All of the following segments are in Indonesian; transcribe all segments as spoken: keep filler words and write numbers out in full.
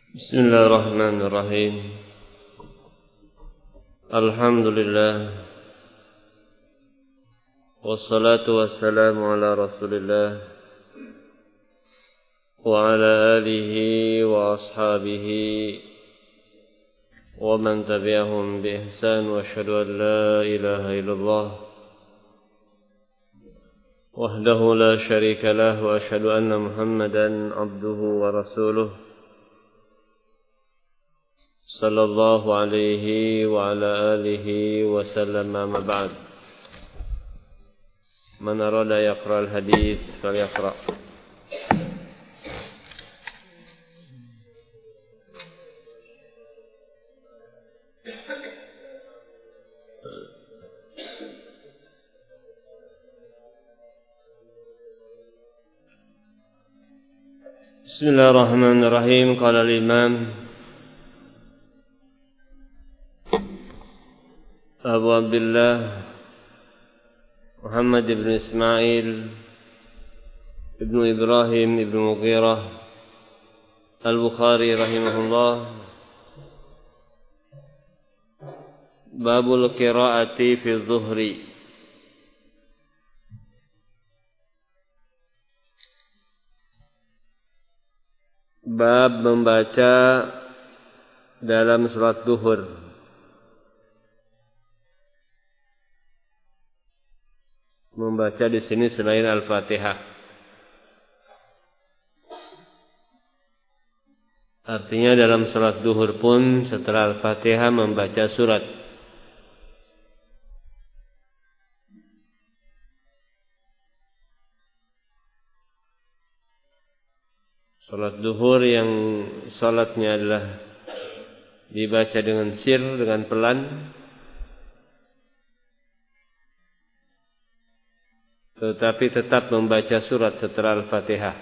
Bismillahirrahmanirrahim. Alhamdulillah. Wassalatu wassalamu ala Rasulillah wa ala alihi wa ashabihi wa man tabi'ahum bi ihsan wa asyhadu an la ilaha illallah wahdahu la syarika lah wa asyhadu anna Muhammadan abduhu wa rasuluh sallallahu alaihi wa ala alihi wa sallam. Amma ba'd. Man arada yaqra al-hadith falyaqra. Bismillahirrahmanirrahim. Qala al-imam Abu Abdullah Muhammad ibn Ismail ibn Ibrahim ibn Mughirah Al-Bukhari rahimahullah, babul qiraati fi dhuhri. Bab membaca dalam salat duhur. Membaca di sini selain Al-Fatihah. Artinya dalam salat duhur pun setelah Al-Fatihah membaca surat. Salat duhur yang salatnya adalah dibaca dengan sir, dengan pelan, tetapi tetap membaca surat setelah Al-Fatihah.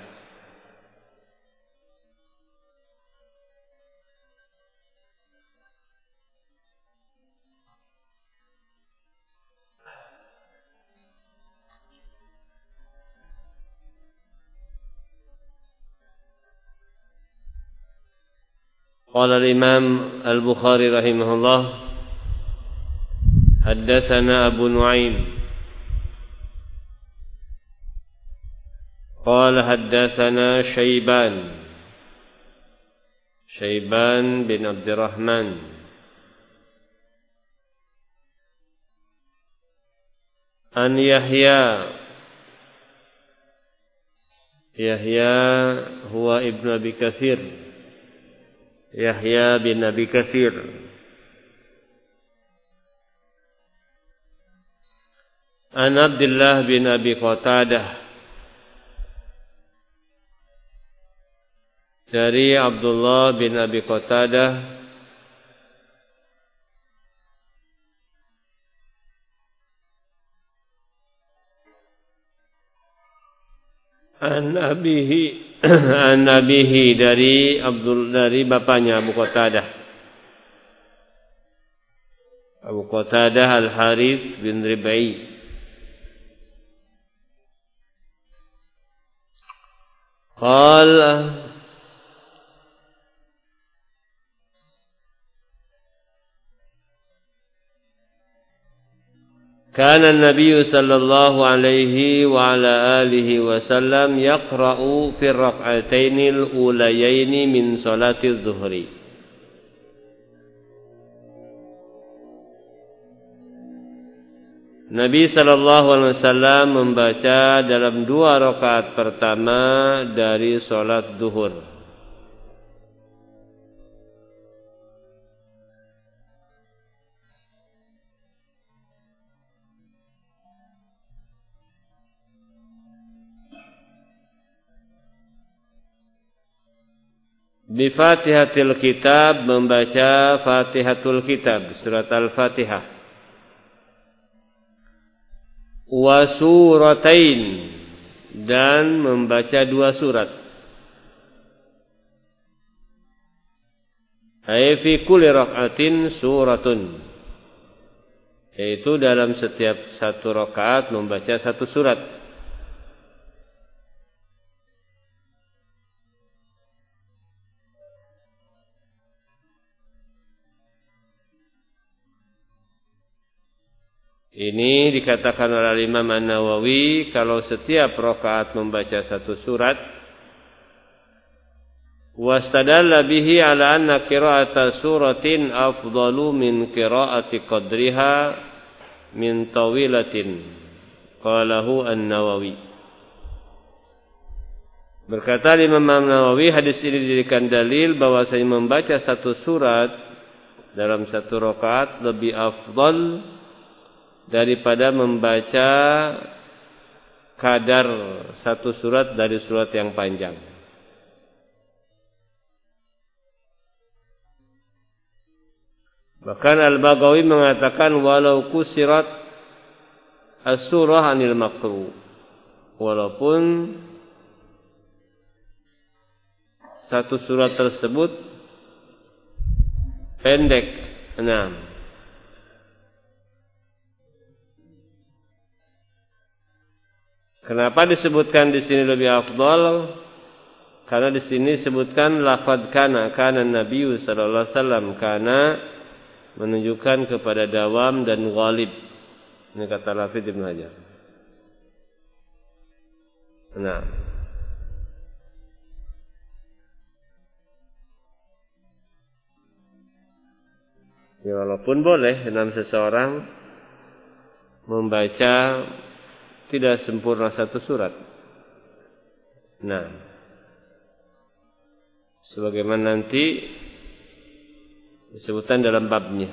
Qala al-Imam Al-Bukhari rahimahullah, haddatsana Abu Nu'aim قال حدثنا شيبان شيبان بن عبد الرحمن عن يحيى يحيى هو ابن أبي كثير يحيى بن أبي كثير عن عبد الله بن أبي قتادة dari Abdullah bin Abi Qatadah an abihi an abihi dari Abdul dari bapaknya Abu Qatadah Abu Qatadah Al-Harith bin Rib'i. Qala Kana an-nabiy sallallahu alaihi wa ala alihi wasallam yaqra'u fi rak'atainil ulayaini min salatiz zuhri. Nabi sallallahu alaihi wasallam membaca dalam dua rakaat pertama dari salat zuhur. Bi Fatihatil Kitab, membaca Fatihatul Kitab, surat Al-Fatihah. Wa suratain, dan membaca dua surat. Ay fi kulli rak'atin suratun, yaitu dalam setiap satu rakaat membaca satu surat. Ini dikatakan oleh Imam An-Nawawi kalau setiap rakaat membaca satu surat, wastadalla bihi ala anna qira'ata suratin afdalu min qira'ati qadriha min tawilatin. Qalahu An-Nawawi. Berkata Imam An-Nawawi, hadis ini dijadikan dalil bahwasanya membaca satu surat dalam satu rakaat lebih afdal daripada membaca kadar satu surat dari surat yang panjang. Bahkan Al-Baghawi mengatakan walau kusirat as-surah anil makruh, walaupun satu surat tersebut pendek. Enam. Kenapa disebutkan di sini lebih afdal? Karena di sini disebutkan lafaz kana, kana Nabi sallallahu alaihi wasallam, kana menunjukkan kepada dawam dan ghalib. Ini kata Hafidz Ibnu Hajar. Nah. Ya, walaupun boleh dalam seseorang membaca tidak sempurna satu surat. Nah, sebagaimana nanti disebutkan dalam babnya.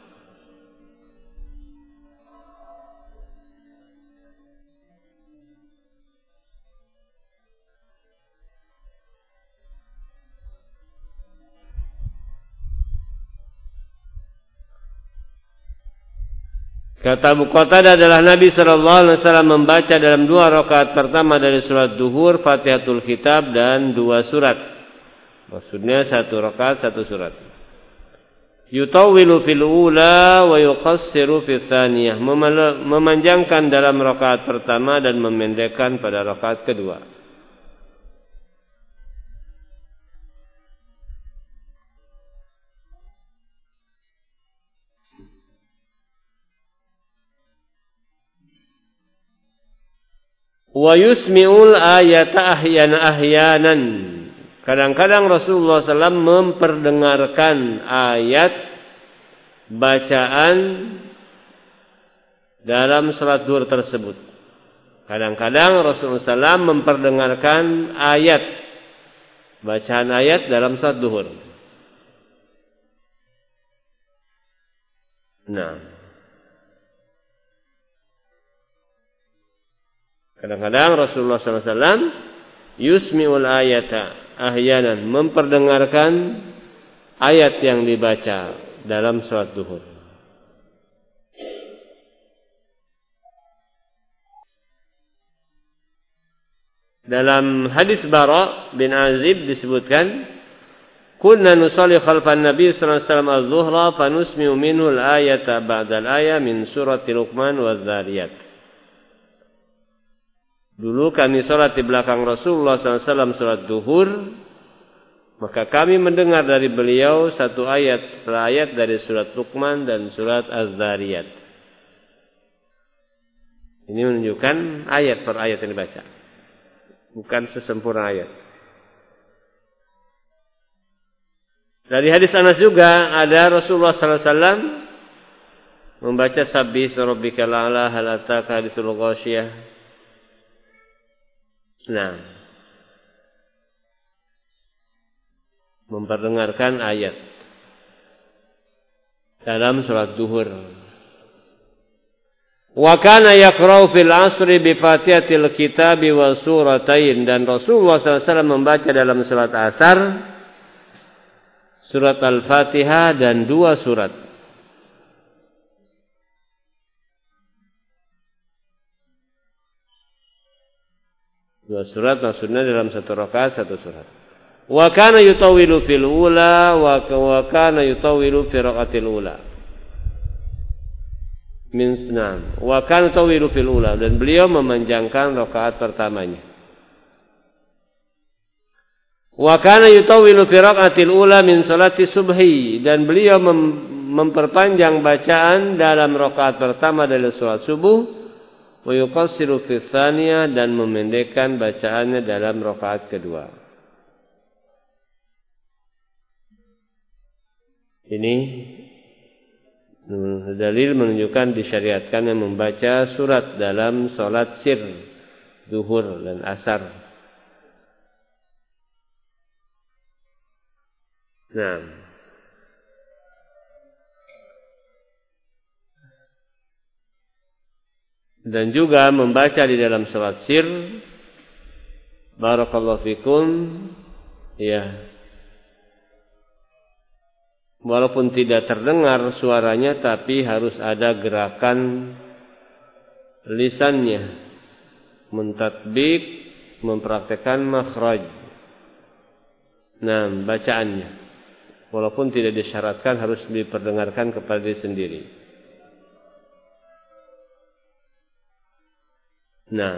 Kata Abu Qatadah adalah Nabi sallallahu alaihi wasallam membaca dalam dua rakaat pertama dari surat Duhur Fatihatul Kitab dan dua surat. Maksudnya satu rakaat satu surat. Yutawwilu fil ula wa yuqassiru fil tsaniyah. Memanjangkan dalam rakaat pertama dan memendekkan pada rakaat kedua. Wa yusmi'ul ayata ahyana ahyanan. Kadang-kadang Rasulullah sallallahu alaihi wasallam memperdengarkan ayat bacaan dalam salat zuhur tersebut. Kadang-kadang Rasulullah sallallahu alaihi wasallam memperdengarkan ayat bacaan ayat dalam salat zuhur. Nah, kadang-kadang Rasulullah sallallahu alaihi wasallam yusmi'ul ayata ahyanan, memperdengarkan ayat yang dibaca dalam salat zuhur. Dalam hadis Bara bin Azib disebutkan, kunna nusalli khalfan Nabi sallallahu alaihi wasallam az-zuhra fa nusmi'u minhu al-ayata ba'da al-aya min surati Luqman wadz-Dzariyat. Dulu kami salat di belakang Rasulullah sallallahu alaihi wasallam salat zuhur, maka kami mendengar dari beliau satu ayat per ayat dari surat Luqman dan surat Az-Dzariyat. Ini menunjukkan ayat per ayat yang dibaca, bukan sesempurna ayat. Dari hadis Anas juga ada Rasulullah sallallahu alaihi wasallam membaca Sabbih rabbikal a'la hal ataka haditsul ghasyiyah. Nah, memperdengarkan ayat dalam salat zuhur. Wa kana yaqra'u fil 'asri bi Fatihatil Kitabi wa suratain, dan Rasulullah sallallahu alaihi wasallam membaca dalam salat Asar surat Al-Fatihah dan dua surat. Dua surat maksudnya dalam satu rakaat satu surat. Wa kana yutawwilu fil ula wa kana yutawwilu fi raqatil ula. Min sunan. Wa kana yutawwilu fil ula, dan beliau memanjangkan rakaat pertamanya. Wa kana yutawwilu fi raqatil ula min salati subhi, dan beliau memperpanjang bacaan dalam rakaat pertama dari salat subuh, wa yuqassiru fi tsaniyah, dan memendekkan bacaannya dalam rakaat kedua. Ini dalil menunjukkan disyariatkannya membaca surat dalam salat sir zuhur dan asar. Nah, dan juga membaca di dalam salat sir, barakallahu fikum, ya, walaupun tidak terdengar suaranya, tapi harus ada gerakan lisannya, mentatbik, mempraktekkan makhraj. Nah, bacaannya, walaupun tidak disyaratkan harus diperdengarkan kepada diri sendiri. Nah,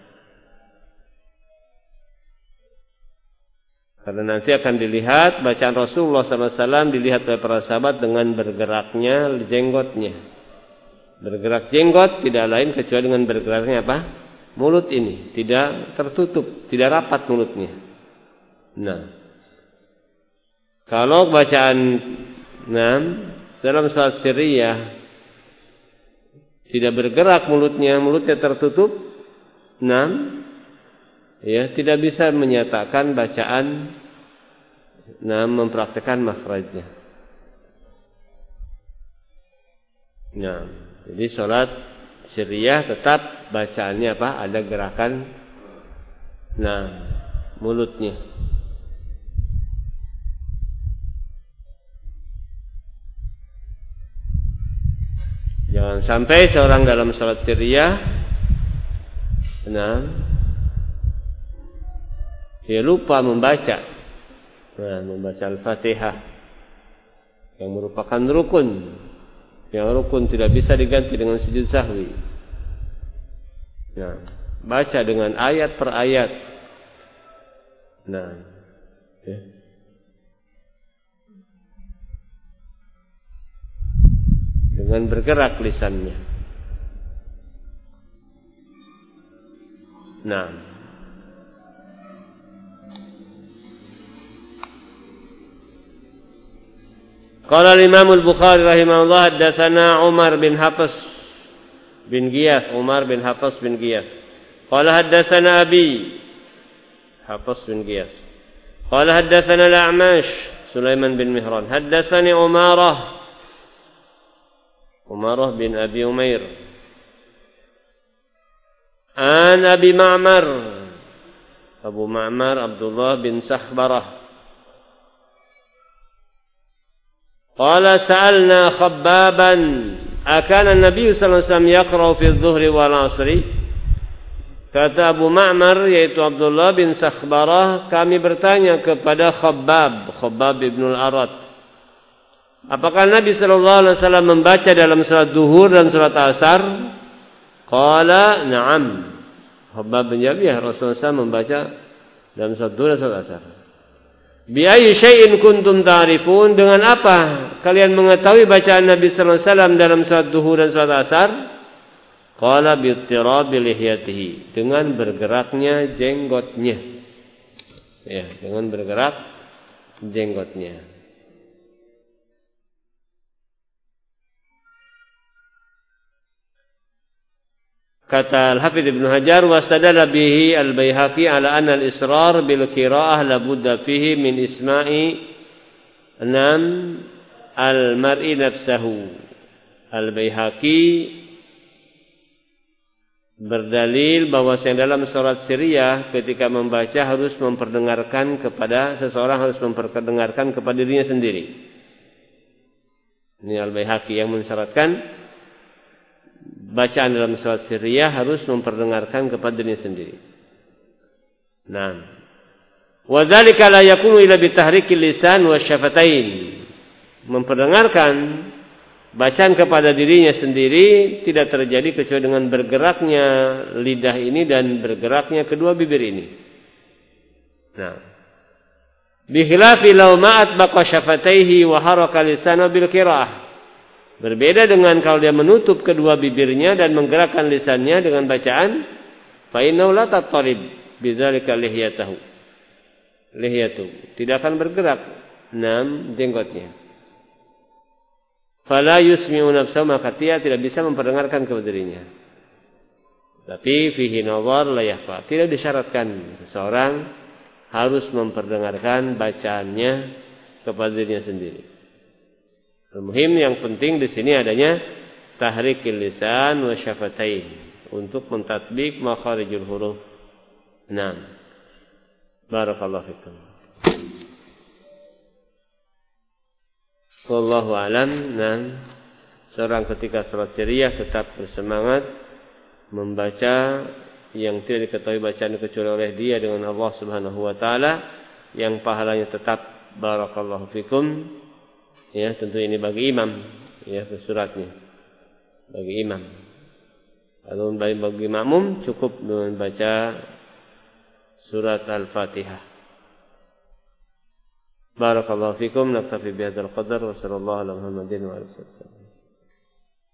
karena nanti akan dilihat bacaan Rasulullah sallallahu alaihi wasallam dilihat oleh para sahabat dengan bergeraknya jenggotnya. Bergerak jenggot tidak lain kecuali dengan bergeraknya apa? Mulut ini tidak tertutup, tidak rapat mulutnya. Nah, kalau bacaan nah, dalam salat sirriyah tidak bergerak mulutnya, mulutnya tertutup, nah, ya, tidak bisa menyatakan bacaan, nah, mempraktikkan makhrajnya. Nah, jadi salat sirriyah tetap bacaannya apa? Ada gerakan, nah, mulutnya. Jangan sampai seorang dalam salat sirriyah, nah, dia lupa membaca, nah, membaca Al-Fatihah yang merupakan rukun, yang rukun tidak bisa diganti dengan sujud sahwi. Nah, baca dengan ayat per ayat. Nah, ya. Dengan bergerak lisannya. Nah, qala al-Imam al-Bukhari rahimahullah haddatsana Umar bin Hafs bin Giyas, Umar bin Hafs bin Giyas. Qala haddatsana Abi Hafs bin Giyas. Qala haddatsana al-A'mash Sulaiman bin Mihran. Haddatsani Umarah Umarah bin Abi Umair. An Abi Ma'mar Abu Ma'mar Abdullah bin Sakhbarah. Qala sa'alna Khabbaban akana Nabi sallallahu alaihi wasallam yaqra'u fi adh-dhuhri wal 'ashri. Kata Abu Ma'mar yaitu Abdullah bin Sakhbarah, kami bertanya kepada Khabbab, Khabbab ibn al-Arat, apakah Nabi sallallahu alaihi wasallam membaca dalam salat zuhur dan salat asar? Qala na'am. Khabbab menjawab, ya, Rasulullah sallallahu alaihi wasallam membaca dalam salat zuhur dan salat asar. Bi ayyi syai'in kuntum ta'rifun, dengan apa kalian mengetahui bacaan Nabi sallallahu alaihi wasallam dalam salat zuhur dan salat asar? Qala bi ittirabi lihyatihi, dengan bergeraknya jenggotnya. Ya, dengan bergerak jenggotnya. Kata Al-Hafidz Ibnu Hajar, wastadalla bihi Al-Baihaqi ala anna al-israr bil qiraah la budda fihi min isma'i nam al-mar'i nafsahu. Al-Baihaqi berdalil bahwa yang dalam salat sirriyah ketika membaca harus memperdengarkan kepada seseorang, harus memperdengarkan kepada dirinya sendiri. Ini Al-Baihaqi yang mensyaratkan bacaan dalam salat sirriyah harus memperdengarkan kepada dirinya sendiri. Nah, wa dzalika la yakunu illa bi tahrikil lisan wasyafatain. Memperdengarkan bacaan kepada dirinya sendiri tidak terjadi kecuali dengan bergeraknya lidah ini dan bergeraknya kedua bibir ini. Nah, bi khilafi law ma'at baqa syafataihi wa haraka lisanahu bil qiraah. Berbeda dengan kalau dia menutup kedua bibirnya dan menggerakkan lisannya dengan bacaan, fa innahu la tatarib bidzalika lihiyatahu. Lihiyatu tidak akan bergerak enam jenggotnya. Fala yusmi'u nafsahu, maka dia tidak bisa memperdengarkan kepada dirinya. Tapi fihi nazar la yakhfa. Tidak disyaratkan seseorang harus memperdengarkan bacaannya kepada dirinya sendiri. Al-muhim yang penting di sini adanya tahrikil lisan wa syafatain untuk mentatbik makharijul huruf. Naam. Barakallahu fikum. Wallahu alam. Nah, seorang ketika salat syariah tetap bersemangat membaca yang tidak diketahui bacaan kecuali oleh dia dengan Allah Subhanahu wa taala, yang pahalanya tetap barakallahu fikum. Ya, tentu ini bagi imam, ya, suratnya bagi imam. Kalau bagi makmum cukup dengan baca surat Al-Fatihah. Barakallahu fikum. Naktafi bihadzal qadar wa sallallahu ala Muhammadin wa alihi wasallam.